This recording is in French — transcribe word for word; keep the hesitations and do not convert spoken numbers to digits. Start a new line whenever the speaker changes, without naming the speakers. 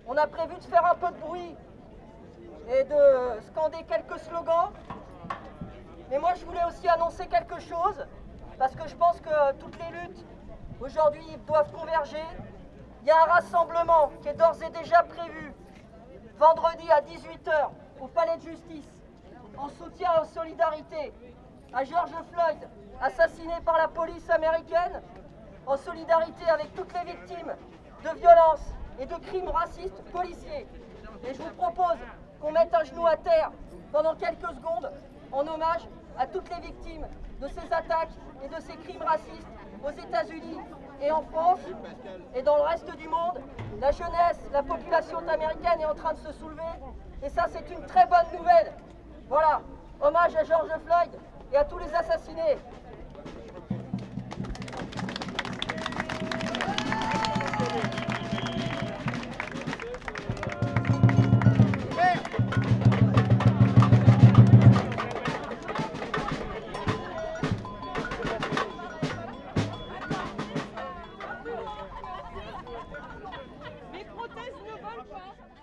On a prévu de faire un peu de bruit et de scander quelques slogans. Mais moi, je voulais aussi annoncer quelque chose, parce que je pense que toutes les luttes, aujourd'hui, doivent converger. Il y a un rassemblement qui est d'ores et déjà prévu, vendredi à dix-huit heures, au Palais de Justice, en soutien et en solidarité à George Floyd, assassiné par la police américaine, en solidarité avec toutes les victimes de violences et de crimes racistes policiers. Et je vous propose qu'on mette un genou à terre pendant quelques secondes en hommage à toutes les victimes de ces attaques et de ces crimes racistes aux États-Unis et en France et dans le reste du monde. La jeunesse, la population américaine est en train de se soulever et ça, c'est une très bonne nouvelle. Voilà, hommage à George Floyd et à tous les assassinés.
Mes prothèses ne volent pas.